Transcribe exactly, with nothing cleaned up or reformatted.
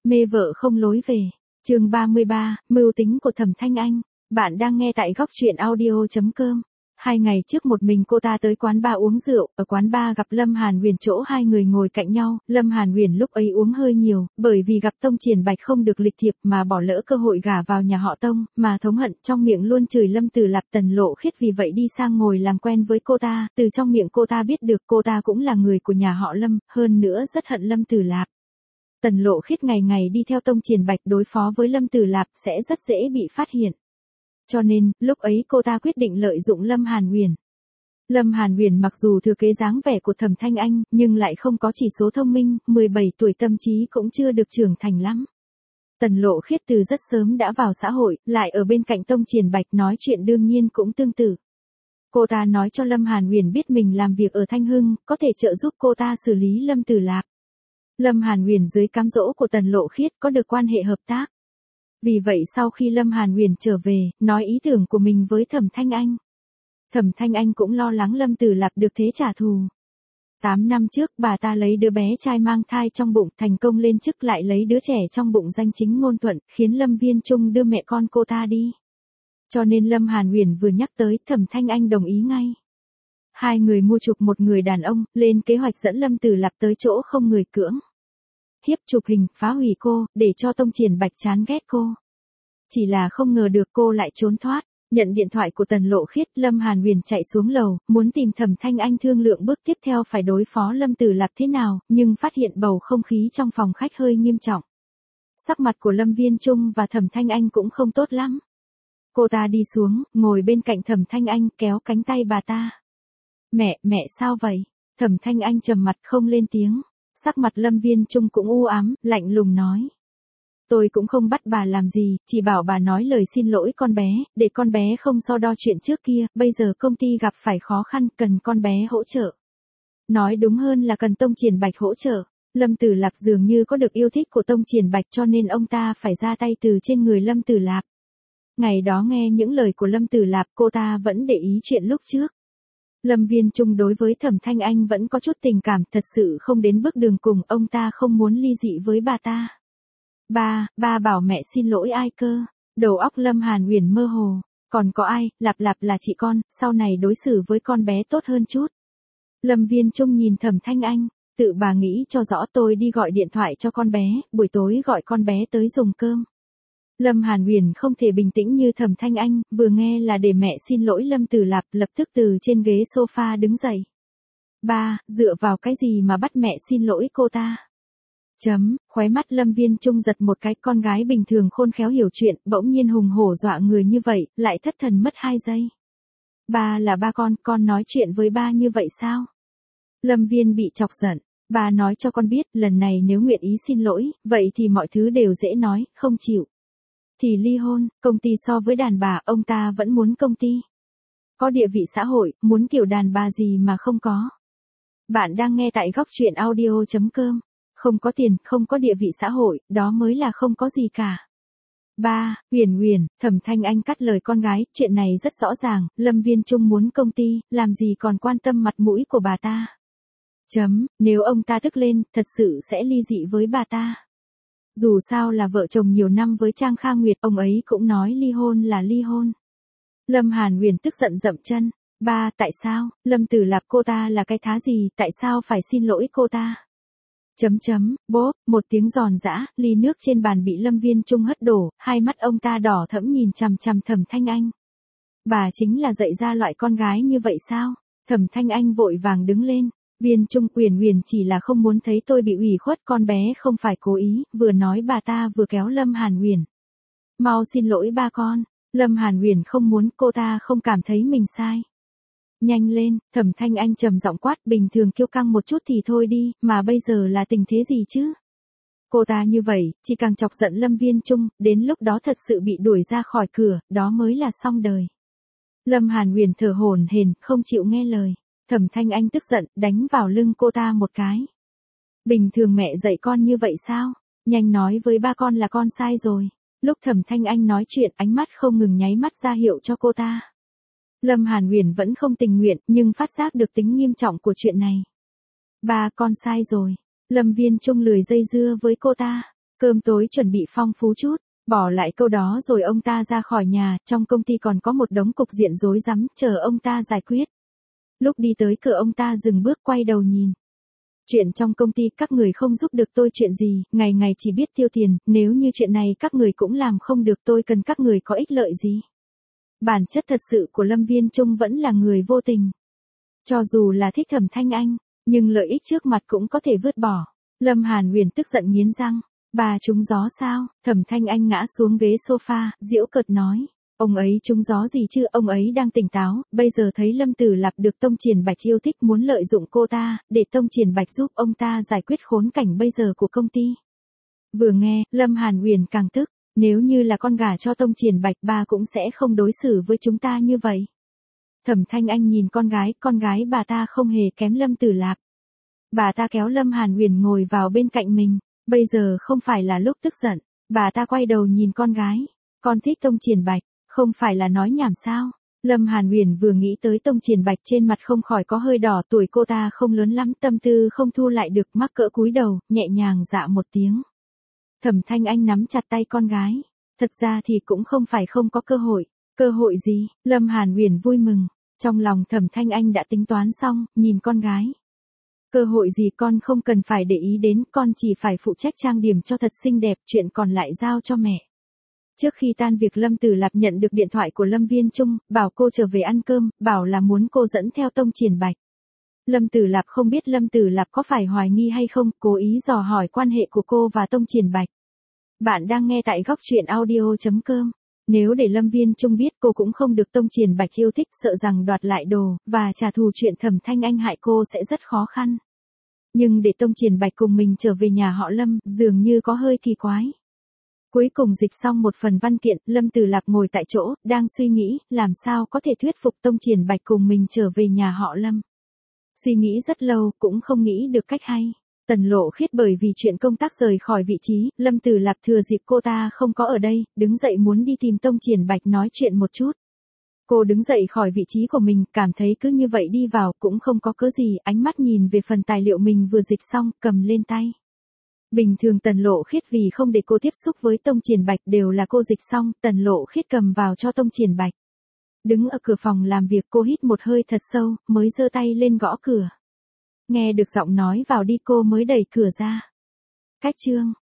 Mê vợ không lối về. Chương ba mươi ba, mưu tính của Thẩm Thanh Anh. Bạn đang nghe tại góc truyện audio chấm com. Hai ngày trước một mình cô ta tới quán bar uống rượu, ở quán bar gặp Lâm Hàn Huyền, chỗ hai người ngồi cạnh nhau. Lâm Hàn Huyền lúc ấy uống hơi nhiều, bởi vì gặp Tông Triển Bạch không được lịch thiệp mà bỏ lỡ cơ hội gả vào nhà họ Tông, mà thống hận trong miệng luôn chửi Lâm Tử Lạp. Tần Lộ Khiết vì vậy đi sang ngồi làm quen với cô ta, từ trong miệng cô ta biết được cô ta cũng là người của nhà họ Lâm, hơn nữa rất hận Lâm Tử Lạp. Tần Lộ Khiết ngày ngày đi theo Tông Triển Bạch đối phó với Lâm Tử Lạp sẽ rất dễ bị phát hiện. Cho nên, lúc ấy cô ta quyết định lợi dụng Lâm Hàn Huyền. Lâm Hàn Huyền mặc dù thừa kế dáng vẻ của Thẩm Thanh Anh, nhưng lại không có chỉ số thông minh, mười bảy tuổi tâm trí cũng chưa được trưởng thành lắm. Tần Lộ Khiết từ rất sớm đã vào xã hội, lại ở bên cạnh Tông Triển Bạch, nói chuyện đương nhiên cũng tương tự. Cô ta nói cho Lâm Hàn Huyền biết mình làm việc ở Thanh Hưng, có thể trợ giúp cô ta xử lý Lâm Tử Lạp. Lâm Hàn Huyền dưới cám dỗ của Tần Lộ Khiết có được quan hệ hợp tác. Vì vậy sau khi Lâm Hàn Huyền trở về, nói ý tưởng của mình với Thẩm Thanh Anh. Thẩm Thanh Anh cũng lo lắng Lâm Tử Lạp được thế trả thù. Tám năm trước bà ta lấy đứa bé trai mang thai trong bụng, thành công lên chức, lại lấy đứa trẻ trong bụng danh chính ngôn thuận, khiến Lâm Viên Trung đưa mẹ con cô ta đi. Cho nên Lâm Hàn Huyền vừa nhắc tới, Thẩm Thanh Anh đồng ý ngay. Hai người mua chuộc một người đàn ông, lên kế hoạch dẫn Lâm Tử Lạp tới chỗ không người cưỡng hiếp, chụp hình, phá hủy cô, để cho Tông Triển Bạch chán ghét cô. Chỉ là không ngờ được cô lại trốn thoát. Nhận điện thoại của Tần Lộ Khiết, Lâm Hàn Huyền chạy xuống lầu, muốn tìm Thẩm Thanh Anh thương lượng bước tiếp theo phải đối phó Lâm Tử Lạp thế nào, nhưng phát hiện bầu không khí trong phòng khách hơi nghiêm trọng. Sắc mặt của Lâm Viên Trung và Thẩm Thanh Anh cũng không tốt lắm. Cô ta đi xuống, ngồi bên cạnh Thẩm Thanh Anh, kéo cánh tay bà ta. Mẹ, mẹ sao vậy? Thẩm Thanh Anh trầm mặt không lên tiếng. Sắc mặt Lâm Viên Trung cũng u ám, lạnh lùng nói. Tôi cũng không bắt bà làm gì, chỉ bảo bà nói lời xin lỗi con bé, để con bé không so đo chuyện trước kia, bây giờ công ty gặp phải khó khăn, cần con bé hỗ trợ. Nói đúng hơn là cần Tông Triển Bạch hỗ trợ. Lâm Tử Lạp dường như có được yêu thích của Tông Triển Bạch, cho nên ông ta phải ra tay từ trên người Lâm Tử Lạp. Ngày đó nghe những lời của Lâm Tử Lạp, cô ta vẫn để ý chuyện lúc trước. Lâm Viên Trung đối với Thẩm Thanh Anh vẫn có chút tình cảm, thật sự không đến bước đường cùng, ông ta không muốn ly dị với bà ta. Ba, ba bảo mẹ xin lỗi ai cơ? Đầu óc Lâm Hàn Huyền mơ hồ. Còn có ai? Lạp Lạp là chị con, sau này đối xử với con bé tốt hơn chút. Lâm Viên Trung nhìn Thẩm Thanh Anh, tự bà nghĩ cho rõ, tôi đi gọi điện thoại cho con bé, buổi tối gọi con bé tới dùng cơm. Lâm Hàn Huyền không thể bình tĩnh như Thẩm Thanh Anh, vừa nghe là để mẹ xin lỗi Lâm Tử Lạp, lập tức từ trên ghế sofa đứng dậy. Ba, dựa vào cái gì mà bắt mẹ xin lỗi cô ta? Chấm, khóe mắt Lâm Viên Trung giật một cái, con gái bình thường khôn khéo hiểu chuyện, bỗng nhiên hùng hổ dọa người như vậy, lại thất thần mất hai giây. Ba là ba con, con nói chuyện với ba như vậy sao? Lâm Viên bị chọc giận. Ba nói cho con biết, lần này nếu nguyện ý xin lỗi, vậy thì mọi thứ đều dễ nói, không chịu thì ly hôn. Công ty so với đàn bà, ông ta vẫn muốn công ty. Có địa vị xã hội, muốn kiểu đàn bà gì mà không có. Bạn đang nghe tại góc truyện audio chấm com. Không có tiền, không có địa vị xã hội, đó mới là không có gì cả. Ba, Huyền Huyền, Thẩm Thanh Anh cắt lời con gái, chuyện này rất rõ ràng, Lâm Viên Trung muốn công ty, làm gì còn quan tâm mặt mũi của bà ta. Chấm, nếu ông ta tức lên, thật sự sẽ ly dị với bà ta. Dù sao là vợ chồng nhiều năm với Trang Kha Nguyệt, ông ấy cũng nói ly hôn là ly hôn. Lâm Hàn Huyền tức giận dậm chân. Ba, tại sao? Lâm Tử Lạp cô ta là cái thá gì, tại sao phải xin lỗi cô ta? Chấm chấm, bốp, một tiếng giòn giã, ly nước trên bàn bị Lâm Viên Trung hất đổ, hai mắt ông ta đỏ thẫm nhìn chằm chằm Thẩm Thanh Anh. Bà chính là dạy ra loại con gái như vậy sao? Thẩm Thanh Anh vội vàng đứng lên. Viên Trung, Huyền Huyền chỉ là không muốn thấy tôi bị ủy khuất, con bé không phải cố ý, vừa nói bà ta vừa kéo Lâm Hàn Huyền. Mau xin lỗi ba con. Lâm Hàn Huyền không muốn, cô ta không cảm thấy mình sai. Nhanh lên, Thẩm Thanh Anh trầm giọng quát, bình thường kiêu căng một chút thì thôi đi, mà bây giờ là tình thế gì chứ? Cô ta như vậy, chỉ càng chọc giận Lâm Viên Trung, đến lúc đó thật sự bị đuổi ra khỏi cửa, đó mới là xong đời. Lâm Hàn Huyền thở hổn hển, không chịu nghe lời. Thẩm Thanh Anh tức giận, đánh vào lưng cô ta một cái. Bình thường mẹ dạy con như vậy sao? Nhanh nói với ba con là con sai rồi. Lúc Thẩm Thanh Anh nói chuyện, ánh mắt không ngừng nháy mắt ra hiệu cho cô ta. Lâm Hàn Huyền vẫn không tình nguyện, nhưng phát giác được tính nghiêm trọng của chuyện này. Ba, con sai rồi. Lâm Viên Trung lười dây dưa với cô ta. Cơm tối chuẩn bị phong phú chút, bỏ lại câu đó rồi ông ta ra khỏi nhà, trong công ty còn có một đống cục diện rối rắm, chờ ông ta giải quyết. Lúc đi tới cửa ông ta dừng bước quay đầu nhìn. Chuyện trong công ty các người không giúp được tôi chuyện gì, ngày ngày chỉ biết tiêu tiền, nếu như chuyện này các người cũng làm không được tôi cần các người có ích lợi gì. Bản chất thật sự của Lâm Viên Trung vẫn là người vô tình. Cho dù là thích Thẩm Thanh Anh, nhưng lợi ích trước mặt cũng có thể vứt bỏ. Lâm Hàn Huyền tức giận nghiến răng. Bà trúng gió sao? Thẩm Thanh Anh ngã xuống ghế sofa, giễu cợt nói. Ông ấy trúng gió gì chứ, ông ấy đang tỉnh táo, bây giờ thấy Lâm Tử Lạp được Tông Triển Bạch yêu thích muốn lợi dụng cô ta, để Tông Triển Bạch giúp ông ta giải quyết khốn cảnh bây giờ của công ty. Vừa nghe, Lâm Hàn Huyền càng tức, nếu như là con gà cho Tông Triển Bạch bà cũng sẽ không đối xử với chúng ta như vậy. Thẩm Thanh Anh nhìn con gái, con gái bà ta không hề kém Lâm Tử Lạp. Bà ta kéo Lâm Hàn Huyền ngồi vào bên cạnh mình, bây giờ không phải là lúc tức giận, bà ta quay đầu nhìn con gái, con thích Tông Triển Bạch. Không phải là nói nhảm sao? Lâm Hàn Huyền vừa nghĩ tới Tông Triển Bạch trên mặt không khỏi có hơi đỏ, tuổi cô ta không lớn lắm, tâm tư không thu lại được, mắc cỡ cúi đầu, nhẹ nhàng dạ một tiếng. Thẩm Thanh Anh nắm chặt tay con gái. Thật ra thì cũng không phải không có cơ hội. Cơ hội gì? Lâm Hàn Huyền vui mừng. Trong lòng Thẩm Thanh Anh đã tính toán xong, nhìn con gái. Cơ hội gì con không cần phải để ý đến, con chỉ phải phụ trách trang điểm cho thật xinh đẹp, chuyện còn lại giao cho mẹ. Trước khi tan việc Lâm Tử Lạp nhận được điện thoại của Lâm Viên Trung, bảo cô trở về ăn cơm, bảo là muốn cô dẫn theo Tông Triển Bạch. Lâm Tử Lạp không biết Lâm Tử Lạp có phải hoài nghi hay không, cố ý dò hỏi quan hệ của cô và Tông Triển Bạch. Bạn đang nghe tại góc truyện audio chấm com. Nếu để Lâm Viên Trung biết cô cũng không được Tông Triển Bạch yêu thích, sợ rằng đoạt lại đồ, và trả thù chuyện Thẩm Thanh Anh hại cô sẽ rất khó khăn. Nhưng để Tông Triển Bạch cùng mình trở về nhà họ Lâm, dường như có hơi kỳ quái. Cuối cùng dịch xong một phần văn kiện, Lâm Tử Lạp ngồi tại chỗ, đang suy nghĩ, làm sao có thể thuyết phục Tông Triển Bạch cùng mình trở về nhà họ Lâm. Suy nghĩ rất lâu, cũng không nghĩ được cách hay. Tần Lộ Khiết bởi vì chuyện công tác rời khỏi vị trí, Lâm Tử Lạp thừa dịp cô ta không có ở đây, đứng dậy muốn đi tìm Tông Triển Bạch nói chuyện một chút. Cô đứng dậy khỏi vị trí của mình, cảm thấy cứ như vậy đi vào, cũng không có cớ gì, ánh mắt nhìn về phần tài liệu mình vừa dịch xong, cầm lên tay. Bình thường Tần Lộ Khiết vì không để cô tiếp xúc với Tông Triển Bạch đều là cô dịch xong, Tần Lộ Khiết cầm vào cho Tông Triển Bạch. Đứng ở cửa phòng làm việc cô hít một hơi thật sâu, mới giơ tay lên gõ cửa. Nghe được giọng nói vào đi cô mới đẩy cửa ra. Cách chương